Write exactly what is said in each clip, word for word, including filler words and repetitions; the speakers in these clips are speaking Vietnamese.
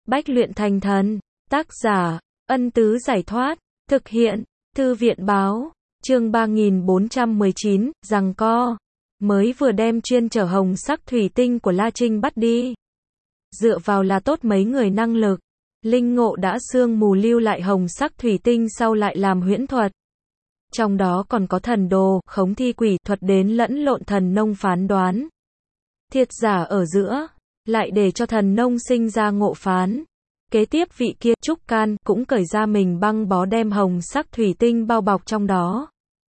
Bách luyện thành thần. Tác giả, Ân Tứ Giải Thoát. Thực hiện, Thư viện Báo. Chương ba nghìn bốn trăm mười chín, giằng co. Mới vừa đem chuyên chở hồng sắc thủy tinh của La Trinh bắt đi. Dựa vào là tốt mấy người năng lực. Linh Ngộ đã sương mù lưu lại hồng sắc thủy tinh sau lại làm huyễn thuật. Trong đó còn có thần đồ, khống thi quỷ thuật đến lẫn lộn thần nông phán đoán. Thiệt giả ở giữa, lại để cho thần nông sinh ra ngộ phán. Kế tiếp vị kia Trúc Can cũng cởi ra mình băng bó đem hồng sắc thủy tinh bao bọc trong đó.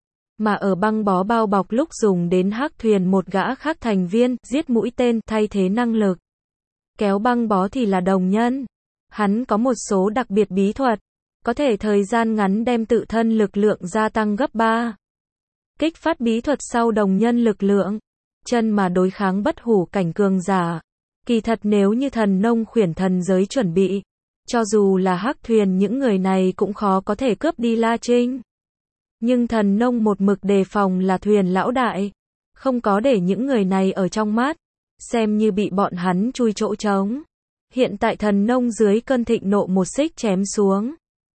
Mà ở băng bó bao bọc lúc dùng đến hắc thuyền một gã khác thành viên, giết mũi tên, thay thế năng lực. Kéo băng bó thì là đồng nhân. Hắn có một số đặc biệt bí thuật. Có thể thời gian ngắn đem tự thân lực lượng gia tăng gấp ba. Kích phát bí thuật sau đồng nhân lực lượng. Chân mà đối kháng bất hủ cảnh cường giả. Kỳ thật nếu như thần nông khuyển thần giới chuẩn bị. Cho dù là hắc thuyền những người này cũng khó có thể cướp đi La Trinh. Nhưng thần nông một mực đề phòng là thuyền lão đại. Không có để những người này ở trong mắt. Xem như bị bọn hắn chui chỗ trống. Hiện tại thần nông dưới cơn thịnh nộ một xích chém xuống.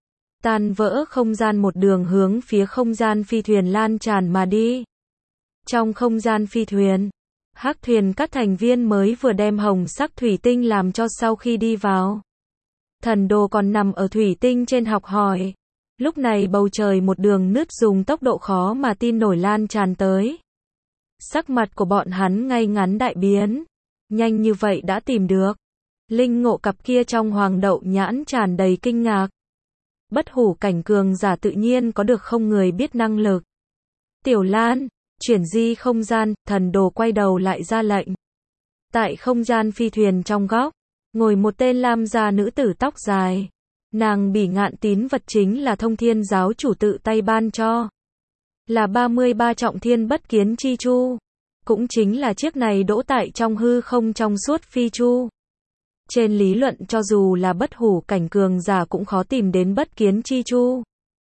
Tan vỡ không gian một đường hướng phía không gian phi thuyền lan tràn mà đi. Trong không gian phi thuyền, hắc thuyền các thành viên mới vừa đem hồng sắc thủy tinh làm cho sau khi đi vào. Thần đồ còn nằm ở thủy tinh trên học hỏi. Lúc này bầu trời một đường nứt dùng tốc độ khó mà tin nổi lan tràn tới. Sắc mặt của bọn hắn ngay ngắn đại biến. Nhanh như vậy đã tìm được. Linh Ngộ cặp kia trong hoàng đậu nhãn tràn đầy kinh ngạc. Bất hủ cảnh cường giả tự nhiên có được không người biết năng lực. Tiểu Lan, chuyển di không gian, thần đồ quay đầu lại ra lệnh. Tại không gian phi thuyền trong góc, ngồi một tên lam gia nữ tử tóc dài. Nàng bỉ ngạn tín vật chính là thông thiên giáo chủ tự tay ban cho. Là ba mươi ba trọng thiên bất kiến chi chu. Cũng chính là chiếc này đỗ tại trong hư không trong suốt phi chu. Trên lý luận cho dù là bất hủ cảnh cường giả cũng khó tìm đến bất kiến chi chu.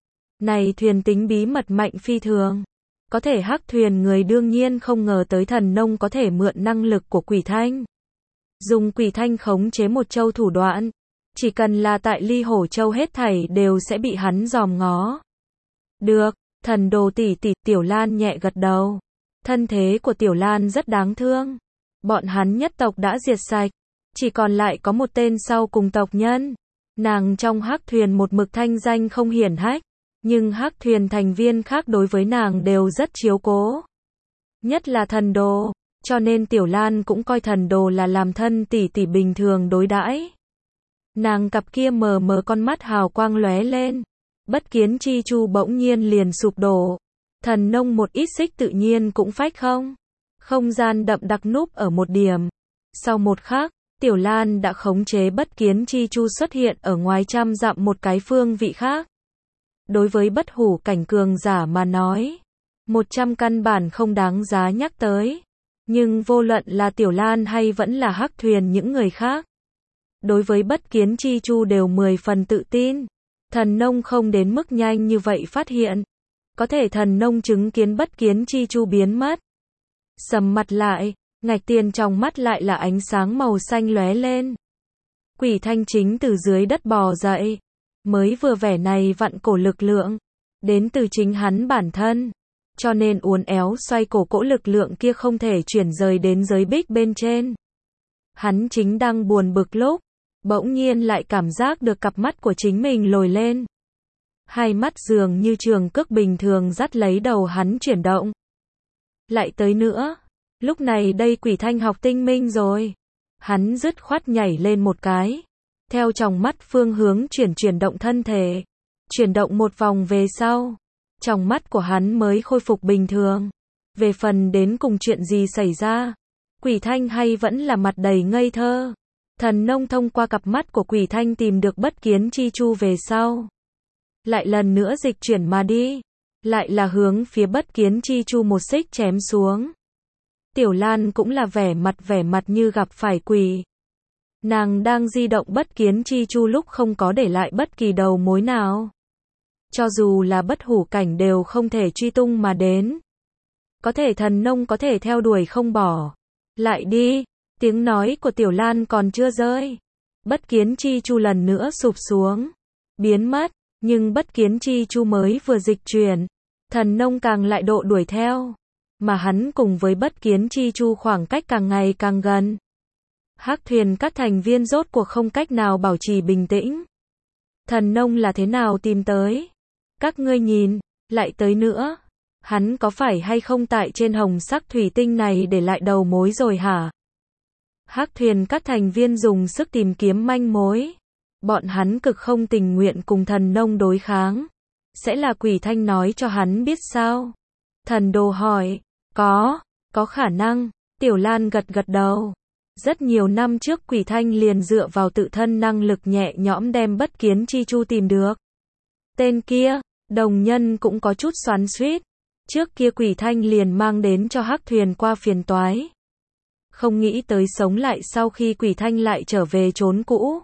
Này thuyền tính bí mật mạnh phi thường. Có thể hắc thuyền người đương nhiên không ngờ tới thần nông có thể mượn năng lực của quỷ thanh. Dùng quỷ thanh khống chế một châu thủ đoạn. Chỉ cần là tại ly hổ châu hết thảy đều sẽ bị hắn dòm ngó. Được, thần đồ tỷ tỷ. Tiểu Lan nhẹ gật đầu. Thân thế của Tiểu Lan rất đáng thương. Bọn hắn nhất tộc đã diệt sạch. Chỉ còn lại có một tên sau cùng tộc nhân. Nàng trong hắc thuyền một mực thanh danh không hiển hách. Nhưng hắc thuyền thành viên khác đối với nàng đều rất chiếu cố. Nhất là thần đồ. Cho nên Tiểu Lan cũng coi thần đồ là làm thân tỷ tỷ bình thường đối đãi. Nàng cặp kia mờ mờ con mắt hào quang lóe lên. Bất kiến chi chu bỗng nhiên liền sụp đổ. Thần nông một ít xích tự nhiên cũng phách không. Không gian đậm đặc núp ở một điểm. Sau một khắc, Tiểu Lan đã khống chế bất kiến chi chu xuất hiện ở ngoài trăm dặm một cái phương vị khác. Đối với bất hủ cảnh cường giả mà nói, một trăm căn bản không đáng giá nhắc tới. Nhưng vô luận là Tiểu Lan hay vẫn là hắc thuyền những người khác. Đối với bất kiến chi chu đều mười phần tự tin. Thần nông không đến mức nhanh như vậy phát hiện. Có thể thần nông chứng kiến bất kiến chi chu biến mất. Sầm mặt lại, ngạch tiền trong mắt lại là ánh sáng màu xanh lóe lên. Quỷ thanh chính từ dưới đất bò dậy. Mới vừa vẻ này vặn cổ lực lượng. Đến từ chính hắn bản thân. Cho nên uốn éo xoay cổ cỗ lực lượng kia không thể chuyển rời đến giới bích bên trên. Hắn chính đang buồn bực lúc. Bỗng nhiên lại cảm giác được cặp mắt của chính mình lồi lên. Hai mắt dường như trường cước bình thường dắt lấy đầu hắn chuyển động. Lại tới nữa. Lúc này đây quỷ thanh học tinh minh rồi. Hắn dứt khoát nhảy lên một cái. Theo tròng mắt phương hướng chuyển chuyển động thân thể. Chuyển động một vòng về sau. Tròng mắt của hắn mới khôi phục bình thường. Về phần đến cùng chuyện gì xảy ra. Quỷ thanh hay vẫn là mặt đầy ngây thơ. Thần nông thông qua cặp mắt của quỷ thanh tìm được bất kiến chi chu về sau. Lại lần nữa dịch chuyển mà đi. Lại là hướng phía bất kiến chi chu một xích chém xuống. Tiểu Lan cũng là vẻ mặt vẻ mặt như gặp phải quỷ. Nàng đang di động bất kiến chi chu lúc không có để lại bất kỳ đầu mối nào. Cho dù là bất hủ cảnh đều không thể truy tung mà đến. Có thể thần nông có thể theo đuổi không bỏ. Lại đi. Tiếng nói của Tiểu Lan còn chưa rơi. Bất Kiến Chi Chu lần nữa sụp xuống, biến mất, nhưng Bất Kiến Chi Chu mới vừa dịch chuyển, Thần Nông càng lại độ đuổi theo, mà hắn cùng với Bất Kiến Chi Chu khoảng cách càng ngày càng gần. Hắc thuyền các thành viên rốt cuộc không cách nào bảo trì bình tĩnh. Thần Nông là thế nào tìm tới? Các ngươi nhìn, lại tới nữa. Hắn có phải hay không tại trên hồng sắc thủy tinh này để lại đầu mối rồi hả? Hắc thuyền các thành viên dùng sức tìm kiếm manh mối. Bọn hắn cực không tình nguyện cùng Thần Nông đối kháng. Sẽ là Quỷ Thanh nói cho hắn biết sao? Thần Đồ hỏi. Có, có khả năng. Tiểu Lan gật gật đầu. Rất nhiều năm trước Quỷ Thanh liền dựa vào tự thân năng lực nhẹ nhõm đem Bất Kiến Chi Chu tìm được. Tên kia, đồng nhân cũng có chút xoắn xuýt. Trước kia Quỷ Thanh liền mang đến cho Hắc thuyền qua phiền toái. Không nghĩ tới sống lại sau khi Quỷ Thanh lại trở về chốn cũ.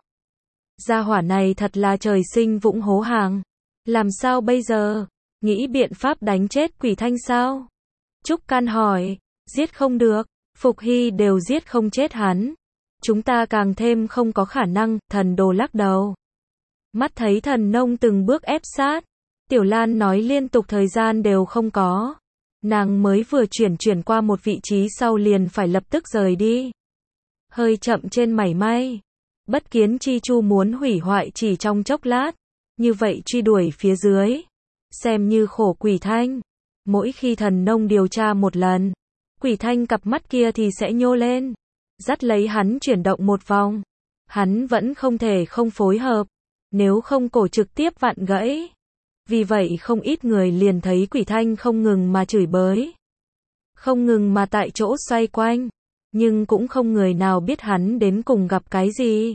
Gia hỏa này thật là trời sinh vũng hố hàng. Làm sao bây giờ? Nghĩ biện pháp đánh chết Quỷ Thanh sao? Trúc Can hỏi. Giết không được. Phục Hy đều giết không chết hắn. Chúng ta càng thêm không có khả năng. Thần Đồ lắc đầu. Mắt thấy Thần Nông từng bước ép sát. Tiểu Lan nói liên tục thời gian đều không có. Nàng mới vừa chuyển chuyển qua một vị trí sau liền phải lập tức rời đi. Hơi chậm trên mảy may. Bất Kiến Chi Chu muốn hủy hoại chỉ trong chốc lát. Như vậy truy đuổi phía dưới. Xem như khổ Quỷ Thanh. Mỗi khi Thần Nông điều tra một lần, Quỷ Thanh cặp mắt kia thì sẽ nhô lên. Dắt lấy hắn chuyển động một vòng. Hắn vẫn không thể không phối hợp. Nếu không cổ trực tiếp vặn gãy. Vì vậy không ít người liền thấy Quỷ Thanh không ngừng mà chửi bới. Không ngừng mà tại chỗ xoay quanh. Nhưng cũng không người nào biết hắn đến cùng gặp cái gì.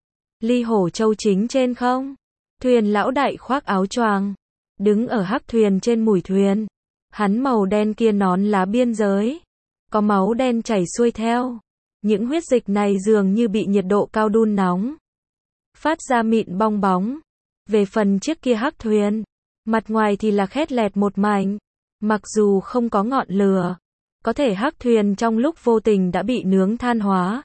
Ly Hổ Châu chính trên không. Thuyền lão đại khoác áo choàng. Đứng ở hắc thuyền trên mùi thuyền. Hắn màu đen kia nón lá biên giới. Có máu đen chảy xuôi theo. Những huyết dịch này dường như bị nhiệt độ cao đun nóng. Phát ra mịn bong bóng. Về phần chiếc kia hắc thuyền. Mặt ngoài thì là khét lẹt một mảnh. Mặc dù không có ngọn lửa. Có thể hắc thuyền trong lúc vô tình đã bị nướng than hóa.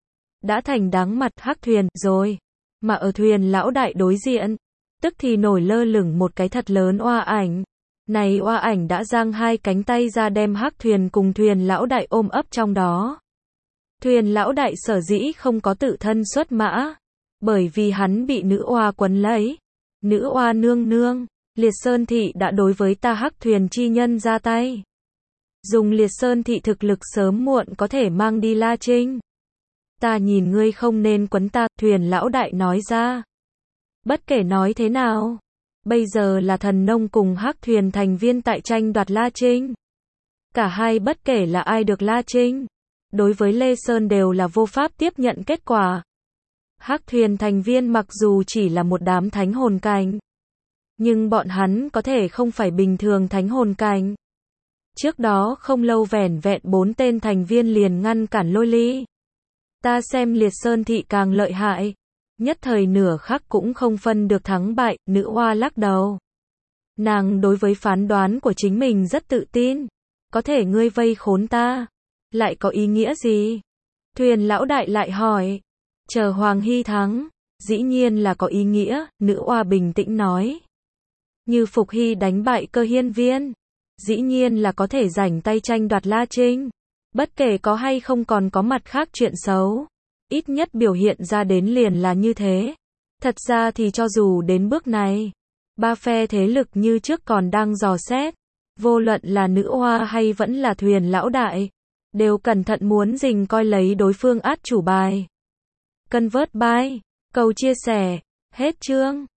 Đã thành đắng mặt hắc thuyền rồi. Mà ở thuyền lão đại đối diện. Tức thì nổi lơ lửng một cái thật lớn oa ảnh. Này oa ảnh đã giang hai cánh tay ra đem hắc thuyền cùng thuyền lão đại ôm ấp trong đó. Thuyền lão đại sở dĩ không có tự thân xuất mã. Bởi vì hắn bị nữ oa quấn lấy. Nữ oa nương nương. Liệt Sơn Thị đã đối với ta hắc thuyền chi nhân ra tay. Dùng Liệt Sơn Thị thực lực sớm muộn có thể mang đi La Trinh. Ta nhìn ngươi không nên quấn ta, thuyền lão đại nói ra. Bất kể nói thế nào. Bây giờ là Thần Nông cùng hắc thuyền thành viên tại tranh đoạt La Trinh. Cả hai bất kể là ai được La Trinh. Đối với Lê Sơn đều là vô pháp tiếp nhận kết quả. Hắc thuyền thành viên mặc dù chỉ là một đám thánh hồn cảnh. Nhưng bọn hắn có thể không phải bình thường thánh hồn cảnh. Trước đó không lâu vẻn vẹn bốn tên thành viên liền ngăn cản Lôi Ly. Ta xem Liệt Sơn Thị càng lợi hại. Nhất thời nửa khắc cũng không phân được thắng bại, nữ oa lắc đầu. Nàng đối với phán đoán của chính mình rất tự tin. Có thể ngươi vây khốn ta. Lại có ý nghĩa gì? Thuyền lão đại lại hỏi. Chờ Hoàng Hy thắng. Dĩ nhiên là có ý nghĩa, nữ oa bình tĩnh nói. Như Phục Hy đánh bại Cơ Hiên Viên. Dĩ nhiên là có thể rảnh tay tranh đoạt La Trinh. Bất kể có hay không còn có mặt khác chuyện xấu. Ít nhất biểu hiện ra đến liền là như thế. Thật ra thì cho dù đến bước này. Ba phe thế lực như trước còn đang dò xét. Vô luận là nữ oa hay vẫn là thuyền lão đại. Đều cẩn thận muốn rình coi lấy đối phương át chủ bài. Convert by. Cầu chia sẻ. Hết chương.